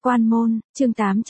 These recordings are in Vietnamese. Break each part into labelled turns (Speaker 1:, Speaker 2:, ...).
Speaker 1: Quan môn, chương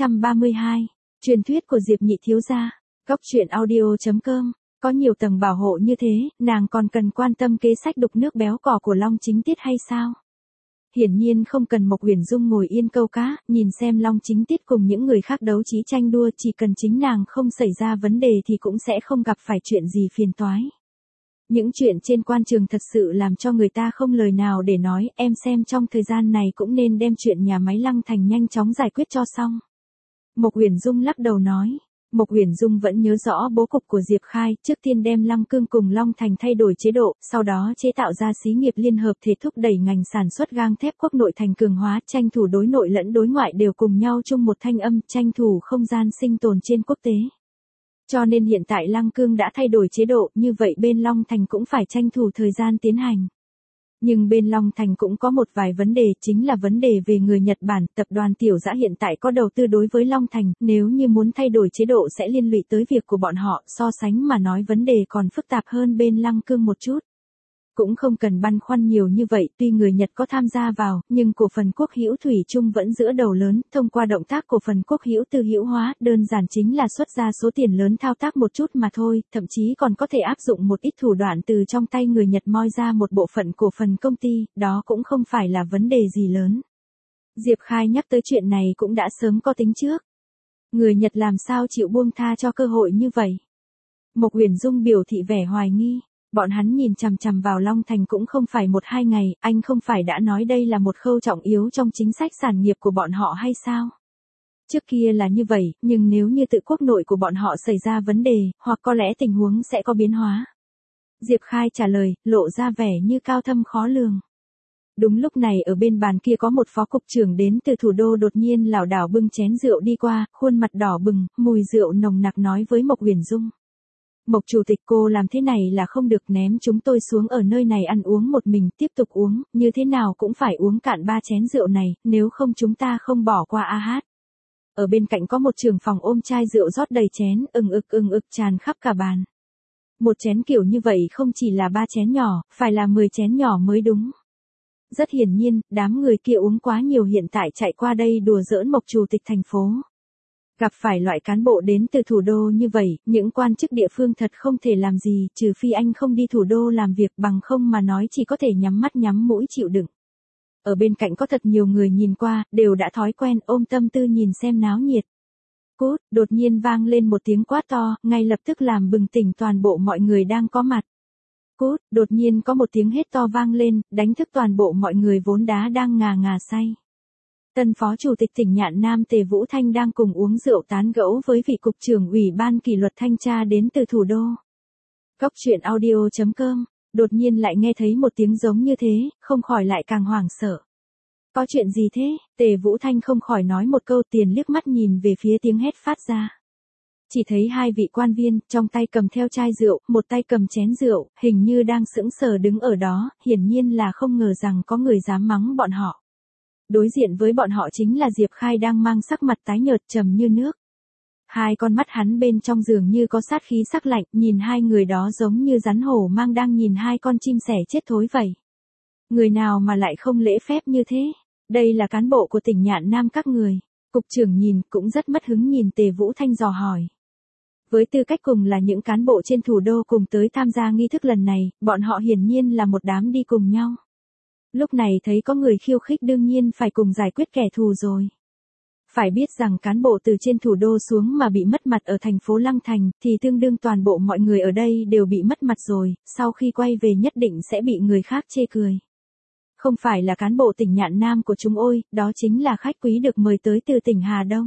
Speaker 1: 832. Truyền thuyết của Diệp nhị thiếu gia. Góc truyện audio.com. Có nhiều tầng bảo hộ như thế, nàng còn cần quan tâm kế sách đục nước béo cò của Long Chính Tiết hay sao? Hiển nhiên không cần Mộc Uyển Dung ngồi yên câu cá, nhìn xem Long Chính Tiết cùng những người khác đấu trí tranh đua, chỉ cần chính nàng không xảy ra vấn đề thì cũng sẽ không gặp phải chuyện gì phiền toái. Những chuyện trên quan trường thật sự làm cho người ta không lời nào để nói, em xem trong thời gian này cũng nên đem chuyện nhà máy Lăng Thành nhanh chóng giải quyết cho xong. Mộc Uyển Dung lắc đầu nói. Mộc Uyển Dung vẫn nhớ rõ bố cục của Diệp Khai, trước tiên đem Lăng Cương cùng Long Thành thay đổi chế độ, sau đó chế tạo ra xí nghiệp liên hợp thể thúc đẩy ngành sản xuất gang thép quốc nội thành cường hóa, tranh thủ đối nội lẫn đối ngoại đều cùng nhau chung một thanh âm, tranh thủ không gian sinh tồn trên quốc tế. Cho nên hiện tại Lăng Cương đã thay đổi chế độ, như vậy bên Long Thành cũng phải tranh thủ thời gian tiến hành. Nhưng bên Long Thành cũng có một vài vấn đề, chính là vấn đề về người Nhật Bản. Tập đoàn Tiểu Dã hiện tại có đầu tư đối với Long Thành, nếu như muốn thay đổi chế độ sẽ liên lụy tới việc của bọn họ, so sánh mà nói vấn đề còn phức tạp hơn bên Lăng Cương một chút. Cũng không cần băn khoăn nhiều như vậy, tuy người Nhật có tham gia vào, nhưng cổ phần quốc hữu thủy chung vẫn giữa đầu lớn, thông qua động tác cổ phần quốc hữu tư hữu hóa, đơn giản chính là xuất ra số tiền lớn thao tác một chút mà thôi, thậm chí còn có thể áp dụng một ít thủ đoạn từ trong tay người Nhật moi ra một bộ phận cổ phần công ty, đó cũng không phải là vấn đề gì lớn. Diệp Khai nhắc tới chuyện này cũng đã sớm có tính trước. Người Nhật làm sao chịu buông tha cho cơ hội như vậy? Mộc Uyển Dung biểu thị vẻ hoài nghi. Bọn hắn nhìn chằm chằm vào Long Thành cũng không phải 1-2 ngày, anh không phải đã nói đây là một khâu trọng yếu trong chính sách sản nghiệp của bọn họ hay sao? Trước kia là như vậy, nhưng nếu như tự quốc nội của bọn họ xảy ra vấn đề, hoặc có lẽ tình huống sẽ có biến hóa. Diệp Khai trả lời, lộ ra vẻ như cao thâm khó lường. Đúng lúc này ở bên bàn kia có một phó cục trưởng đến từ thủ đô đột nhiên lảo đảo bưng chén rượu đi qua, khuôn mặt đỏ bừng, mùi rượu nồng nặc nói với Mộc Uyển Dung. Mộc chủ tịch, cô làm thế này là không được, ném chúng tôi xuống ở nơi này ăn uống một mình, tiếp tục uống, như thế nào cũng phải uống cạn 3 chén rượu này, nếu không chúng ta không bỏ qua a hát. Ở bên cạnh có một trưởng phòng ôm chai rượu rót đầy chén, ừng ực tràn khắp cả bàn. Một chén kiểu như vậy không chỉ là 3 chén nhỏ, phải là 10 chén nhỏ mới đúng. Rất hiển nhiên, đám người kia uống quá nhiều, hiện tại chạy qua đây đùa giỡn Mộc chủ tịch thành phố. Gặp phải loại cán bộ đến từ thủ đô như vậy, những quan chức địa phương thật không thể làm gì, trừ phi anh không đi thủ đô làm việc, bằng không mà nói chỉ có thể nhắm mắt nhắm mũi chịu đựng. Ở bên cạnh có thật nhiều người nhìn qua, đều đã thói quen ôm tâm tư nhìn xem náo nhiệt. Cút, đột nhiên vang lên một tiếng quát to, ngay lập tức làm bừng tỉnh toàn bộ mọi người đang có mặt. Cút, đột nhiên có một tiếng hét to vang lên, đánh thức toàn bộ mọi người vốn đang ngà say. Tân phó chủ tịch tỉnh Nhạn Nam Tề Vũ Thanh đang cùng uống rượu tán gẫu với vị cục trưởng ủy ban kỷ luật thanh tra đến từ thủ đô. Góc truyện audio.com, đột nhiên lại nghe thấy một tiếng giống như thế, không khỏi lại càng hoảng sợ. Có chuyện gì thế? Tề Vũ Thanh không khỏi nói một câu, tiền liếc mắt nhìn về phía tiếng hét phát ra. Chỉ thấy 2 vị quan viên, trong tay cầm theo chai rượu, một tay cầm chén rượu, hình như đang sững sờ đứng ở đó, hiển nhiên là không ngờ rằng có người dám mắng bọn họ. Đối diện với bọn họ chính là Diệp Khai đang mang sắc mặt tái nhợt trầm như nước. 2 con mắt hắn bên trong dường như có sát khí sắc lạnh, nhìn 2 người đó giống như rắn hổ mang đang nhìn 2 con chim sẻ chết thối vậy. Người nào mà lại không lễ phép như thế? Đây là cán bộ của tỉnh Nhạn Nam các người. Cục trưởng nhìn cũng rất mất hứng nhìn Tề Vũ Thanh dò hỏi. Với tư cách cùng là những cán bộ trên thủ đô cùng tới tham gia nghi thức lần này, bọn họ hiển nhiên là một đám đi cùng nhau. Lúc này thấy có người khiêu khích đương nhiên phải cùng giải quyết kẻ thù rồi. Phải biết rằng cán bộ từ trên thủ đô xuống mà bị mất mặt ở thành phố Lăng Thành, thì tương đương toàn bộ mọi người ở đây đều bị mất mặt rồi, sau khi quay về nhất định sẽ bị người khác chê cười. Không phải là cán bộ tỉnh Nhạn Nam của chúng ôi, đó chính là khách quý được mời tới từ tỉnh Hà Đông.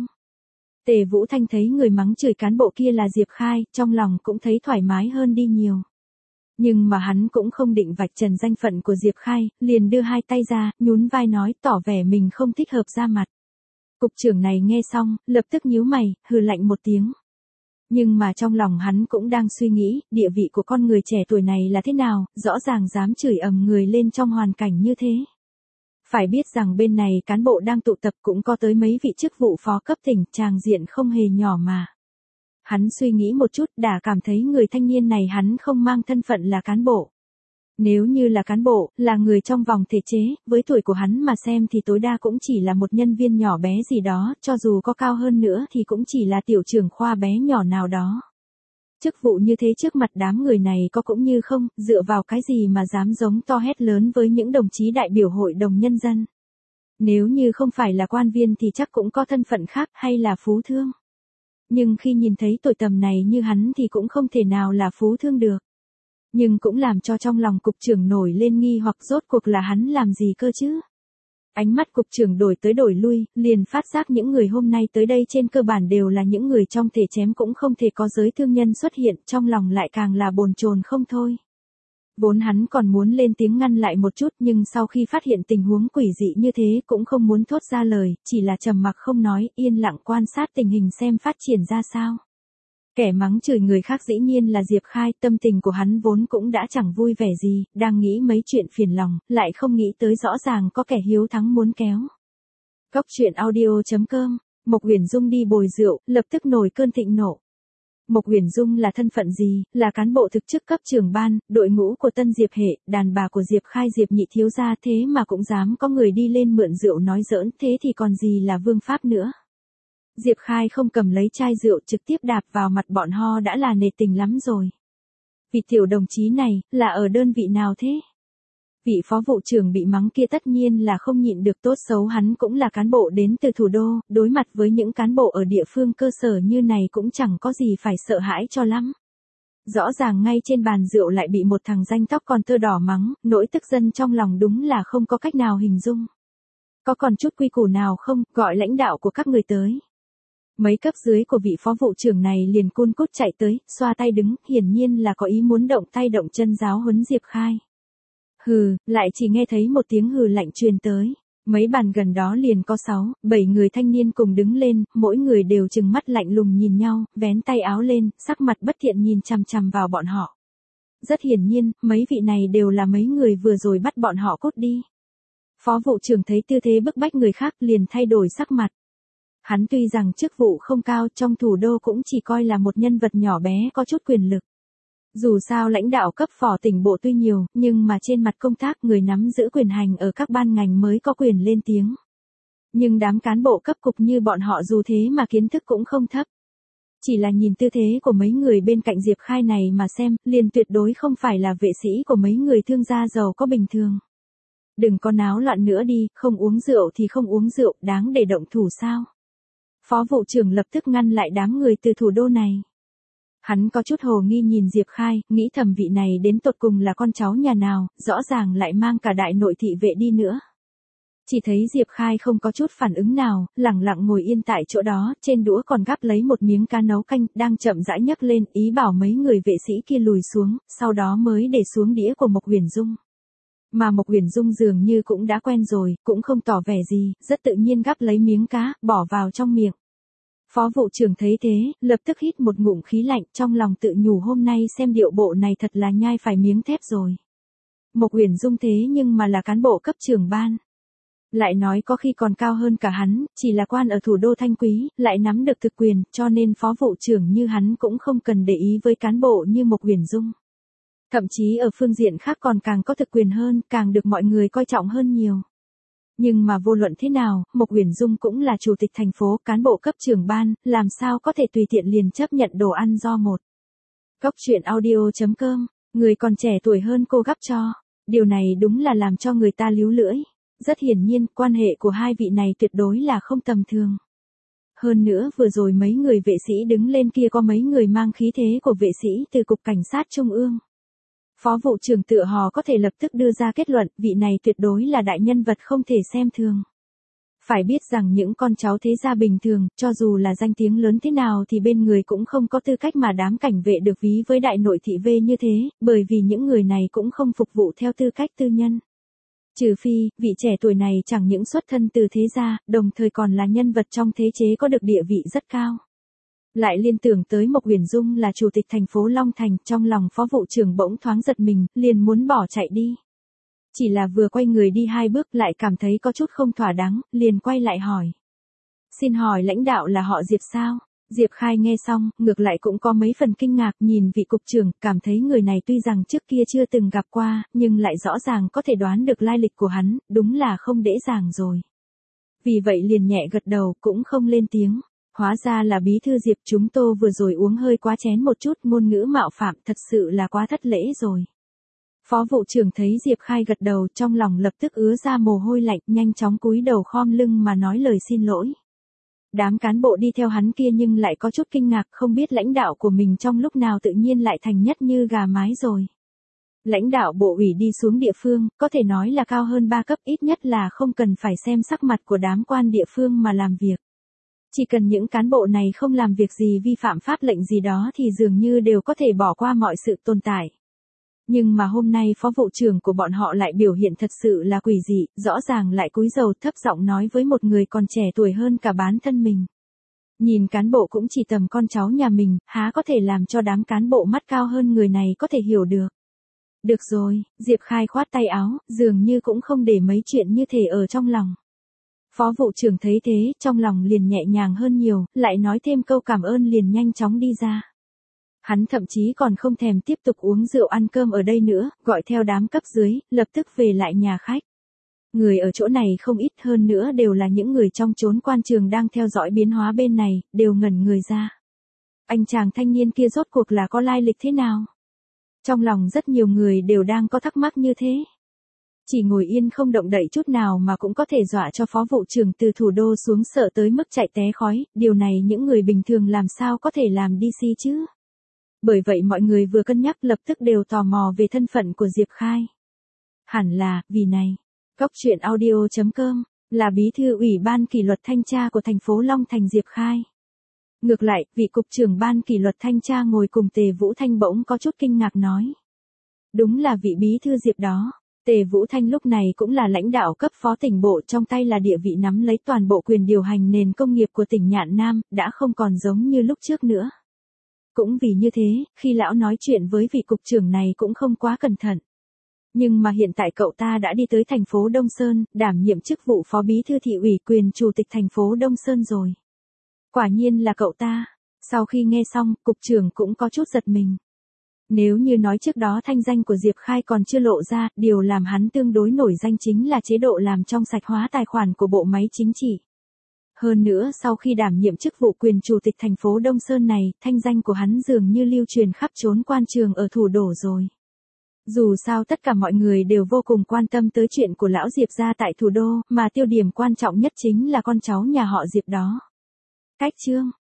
Speaker 1: Tề Vũ Thanh thấy người mắng chửi cán bộ kia là Diệp Khai, trong lòng cũng thấy thoải mái hơn đi nhiều. Nhưng mà hắn cũng không định vạch trần danh phận của Diệp Khai, liền đưa 2 tay ra, nhún vai nói, tỏ vẻ mình không thích hợp ra mặt. Cục trưởng này nghe xong, lập tức nhíu mày, hừ lạnh một tiếng. Nhưng mà trong lòng hắn cũng đang suy nghĩ, địa vị của con người trẻ tuổi này là thế nào, rõ ràng dám chửi ầm người lên trong hoàn cảnh như thế. Phải biết rằng bên này cán bộ đang tụ tập cũng có tới mấy vị chức vụ phó cấp tỉnh, tràng diện không hề nhỏ mà. Hắn suy nghĩ một chút, đã cảm thấy người thanh niên này hắn không mang thân phận là cán bộ. Nếu như là cán bộ, là người trong vòng thể chế, với tuổi của hắn mà xem thì tối đa cũng chỉ là một nhân viên nhỏ bé gì đó, cho dù có cao hơn nữa thì cũng chỉ là tiểu trưởng khoa bé nhỏ nào đó. Chức vụ như thế trước mặt đám người này có cũng như không, dựa vào cái gì mà dám giống to hét lớn với những đồng chí đại biểu hội đồng nhân dân. Nếu như không phải là quan viên thì chắc cũng có thân phận khác hay là phú thương. Nhưng khi nhìn thấy tuổi tầm này như hắn thì cũng không thể nào là phú thương được. Nhưng cũng làm cho trong lòng cục trưởng nổi lên nghi hoặc rốt cuộc là hắn làm gì cơ chứ. Ánh mắt cục trưởng đổi tới đổi lui, liền phát giác những người hôm nay tới đây trên cơ bản đều là những người trong thể chém cũng không thể có giới thương nhân xuất hiện, trong lòng lại càng là bồn chồn không thôi. Vốn hắn còn muốn lên tiếng ngăn lại một chút nhưng sau khi phát hiện tình huống quỷ dị như thế cũng không muốn thốt ra lời, chỉ là trầm mặc không nói, yên lặng quan sát tình hình xem phát triển ra sao. Kẻ mắng chửi người khác dĩ nhiên là Diệp Khai, tâm tình của hắn vốn cũng đã chẳng vui vẻ gì, đang nghĩ mấy chuyện phiền lòng, lại không nghĩ tới rõ ràng có kẻ hiếu thắng muốn kéo. Cốc truyện audio.com, Mộc Uyển Dung đi bồi rượu, lập tức nổi cơn thịnh nộ. Mộc Uyển Dung là thân phận gì, là cán bộ thực chức cấp trưởng ban, đội ngũ của Tân Diệp hệ, đàn bà của Diệp Khai Diệp nhị thiếu gia thế mà cũng dám có người đi lên mượn rượu nói giỡn, thế thì còn gì là vương pháp nữa. Diệp Khai không cầm lấy chai rượu trực tiếp đạp vào mặt bọn ho đã là nề tình lắm rồi. Vị tiểu đồng chí này, là ở đơn vị nào thế? Vị phó vụ trưởng bị mắng kia tất nhiên là không nhịn được, tốt xấu hắn cũng là cán bộ đến từ thủ đô, đối mặt với những cán bộ ở địa phương cơ sở như này cũng chẳng có gì phải sợ hãi cho lắm. Rõ ràng ngay trên bàn rượu lại bị một thằng danh tóc còn tơ đỏ mắng, nỗi tức giận trong lòng đúng là không có cách nào hình dung. Có còn chút quy củ nào không, gọi lãnh đạo của các người tới. Mấy cấp dưới của vị phó vụ trưởng này liền cun cút chạy tới, xoa tay đứng, hiển nhiên là có ý muốn động tay động chân giáo huấn Diệp Khai. Hừ, lại chỉ nghe thấy một tiếng hừ lạnh truyền tới. Mấy bàn gần đó liền có 6, 7 người thanh niên cùng đứng lên, mỗi người đều trừng mắt lạnh lùng nhìn nhau, vén tay áo lên, sắc mặt bất thiện nhìn chằm chằm vào bọn họ. Rất hiển nhiên, mấy vị này đều là mấy người vừa rồi bắt bọn họ cút đi. Phó vụ trưởng thấy tư thế bức bách người khác liền thay đổi sắc mặt. Hắn tuy rằng chức vụ không cao trong thủ đô cũng chỉ coi là một nhân vật nhỏ bé có chút quyền lực. Dù sao lãnh đạo cấp phó tỉnh bộ tuy nhiều, nhưng mà trên mặt công tác người nắm giữ quyền hành ở các ban ngành mới có quyền lên tiếng. Nhưng đám cán bộ cấp cục như bọn họ dù thế mà kiến thức cũng không thấp. Chỉ là nhìn tư thế của mấy người bên cạnh Diệp Khai này mà xem, liền tuyệt đối không phải là vệ sĩ của mấy người thương gia giàu có bình thường. Đừng có náo loạn nữa đi, không uống rượu thì không uống rượu, đáng để động thủ sao? Phó vụ trưởng lập tức ngăn lại đám người từ thủ đô này. Hắn có chút hồ nghi nhìn Diệp Khai, nghĩ thầm vị này đến tột cùng là con cháu nhà nào, rõ ràng lại mang cả đại nội thị vệ đi nữa. Chỉ thấy Diệp Khai không có chút phản ứng nào, lẳng lặng ngồi yên tại chỗ đó, trên đũa còn gắp lấy một miếng cá nấu canh, đang chậm rãi nhấc lên, ý bảo mấy người vệ sĩ kia lùi xuống, sau đó mới để xuống đĩa của Mộc Uyển Dung. Mà Mộc Uyển Dung dường như cũng đã quen rồi, cũng không tỏ vẻ gì, rất tự nhiên gắp lấy miếng cá, bỏ vào trong miệng. Phó vụ trưởng thấy thế, lập tức hít một ngụm khí lạnh, trong lòng tự nhủ hôm nay xem điệu bộ này thật là nhai phải miếng thép rồi. Mộc Uyển Dung thế nhưng mà là cán bộ cấp trưởng ban. Lại nói có khi còn cao hơn cả hắn, chỉ là quan ở thủ đô Thanh Quý, lại nắm được thực quyền, cho nên phó vụ trưởng như hắn cũng không cần để ý với cán bộ như Mộc Uyển Dung. Thậm chí ở phương diện khác còn càng có thực quyền hơn, càng được mọi người coi trọng hơn nhiều. Nhưng mà vô luận thế nào, Mộc Uyển Dung cũng là chủ tịch thành phố, cán bộ cấp trưởng ban, làm sao có thể tùy tiện liền chấp nhận đồ ăn do một. Cốc truyện audio.com, người còn trẻ tuổi hơn cô gắp cho. Điều này đúng là làm cho người ta líu lưỡi. Rất hiển nhiên, quan hệ của hai vị này tuyệt đối là không tầm thường. Hơn nữa vừa rồi mấy người vệ sĩ đứng lên kia có mấy người mang khí thế của vệ sĩ từ Cục Cảnh sát Trung ương. Phó vụ trưởng tựa hồ có thể lập tức đưa ra kết luận, vị này tuyệt đối là đại nhân vật không thể xem thường. Phải biết rằng những con cháu thế gia bình thường, cho dù là danh tiếng lớn thế nào thì bên người cũng không có tư cách mà đám cảnh vệ được ví với đại nội thị vệ như thế, bởi vì những người này cũng không phục vụ theo tư cách tư nhân. Trừ phi, vị trẻ tuổi này chẳng những xuất thân từ thế gia, đồng thời còn là nhân vật trong thế chế có được địa vị rất cao. Lại liên tưởng tới Mộc Uyển Dung là chủ tịch thành phố Long Thành, trong lòng phó vụ trưởng bỗng thoáng giật mình, liền muốn bỏ chạy đi. Chỉ là vừa quay người đi 2 bước lại cảm thấy có chút không thỏa đáng, liền quay lại hỏi. Xin hỏi lãnh đạo là họ Diệp sao? Diệp Khai nghe xong, ngược lại cũng có mấy phần kinh ngạc nhìn vị cục trưởng, cảm thấy người này tuy rằng trước kia chưa từng gặp qua, nhưng lại rõ ràng có thể đoán được lai lịch của hắn, đúng là không dễ dàng rồi. Vì vậy liền nhẹ gật đầu, cũng không lên tiếng. Hóa ra là bí thư Diệp, chúng tôi vừa rồi uống hơi quá chén một chút, ngôn ngữ mạo phạm, thật sự là quá thất lễ rồi. Phó vụ trưởng thấy Diệp Khai gật đầu, trong lòng lập tức ứa ra mồ hôi lạnh, nhanh chóng cúi đầu khom lưng mà nói lời xin lỗi. Đám cán bộ đi theo hắn kia nhưng lại có chút kinh ngạc, không biết lãnh đạo của mình trong lúc nào tự nhiên lại thành nhất như gà mái rồi. Lãnh đạo bộ ủy đi xuống địa phương, có thể nói là cao hơn 3 cấp, ít nhất là không cần phải xem sắc mặt của đám quan địa phương mà làm việc. Chỉ cần những cán bộ này không làm việc gì vi phạm pháp lệnh gì đó thì dường như đều có thể bỏ qua mọi sự tồn tại. Nhưng mà hôm nay phó vụ trưởng của bọn họ lại biểu hiện thật sự là quỷ dị, rõ ràng lại cúi đầu thấp giọng nói với một người còn trẻ tuổi hơn cả bản thân mình. Nhìn cán bộ cũng chỉ tầm con cháu nhà mình, há có thể làm cho đám cán bộ mắt cao hơn người này có thể hiểu được. Được rồi, Diệp Khai khoát tay áo, dường như cũng không để mấy chuyện như thế ở trong lòng. Phó vụ trưởng thấy thế, trong lòng liền nhẹ nhàng hơn nhiều, lại nói thêm câu cảm ơn liền nhanh chóng đi ra. Hắn thậm chí còn không thèm tiếp tục uống rượu ăn cơm ở đây nữa, gọi theo đám cấp dưới, lập tức về lại nhà khách. Người ở chỗ này không ít, hơn nữa đều là những người trong chốn quan trường đang theo dõi biến hóa bên này, đều ngẩn người ra. Anh chàng thanh niên kia rốt cuộc là có lai lịch thế nào? Trong lòng rất nhiều người đều đang có thắc mắc như thế. Chỉ ngồi yên không động đậy chút nào mà cũng có thể dọa cho phó vụ trưởng từ thủ đô xuống sợ tới mức chạy té khói, điều này những người bình thường làm sao có thể làm DC chứ? Bởi vậy mọi người vừa cân nhắc lập tức đều tò mò về thân phận của Diệp Khai. Hẳn là, vì này, Cóc truyện audio.com, là bí thư ủy ban kỷ luật thanh tra của thành phố Long Thành Diệp Khai. Ngược lại, vị cục trưởng ban kỷ luật thanh tra ngồi cùng Tề Vũ Thanh bỗng có chút kinh ngạc nói. Đúng là vị bí thư Diệp đó. Tề Vũ Thanh lúc này cũng là lãnh đạo cấp phó tỉnh bộ, trong tay là địa vị nắm lấy toàn bộ quyền điều hành nền công nghiệp của tỉnh Nhạn Nam, đã không còn giống như lúc trước nữa. Cũng vì như thế, khi lão nói chuyện với vị cục trưởng này cũng không quá cẩn thận. Nhưng mà hiện tại cậu ta đã đi tới thành phố Đông Sơn, đảm nhiệm chức vụ phó bí thư thị ủy quyền chủ tịch thành phố Đông Sơn rồi. Quả nhiên là cậu ta. Sau khi nghe xong, cục trưởng cũng có chút giật mình. Nếu như nói trước đó thanh danh của Diệp Khai còn chưa lộ ra, điều làm hắn tương đối nổi danh chính là chế độ làm trong sạch hóa tài khoản của bộ máy chính trị. Hơn nữa sau khi đảm nhiệm chức vụ quyền chủ tịch thành phố Đông Sơn này, thanh danh của hắn dường như lưu truyền khắp chốn quan trường ở thủ đô rồi. Dù sao tất cả mọi người đều vô cùng quan tâm tới chuyện của lão Diệp gia tại thủ đô, mà tiêu điểm quan trọng nhất chính là con cháu nhà họ Diệp đó. Cách chương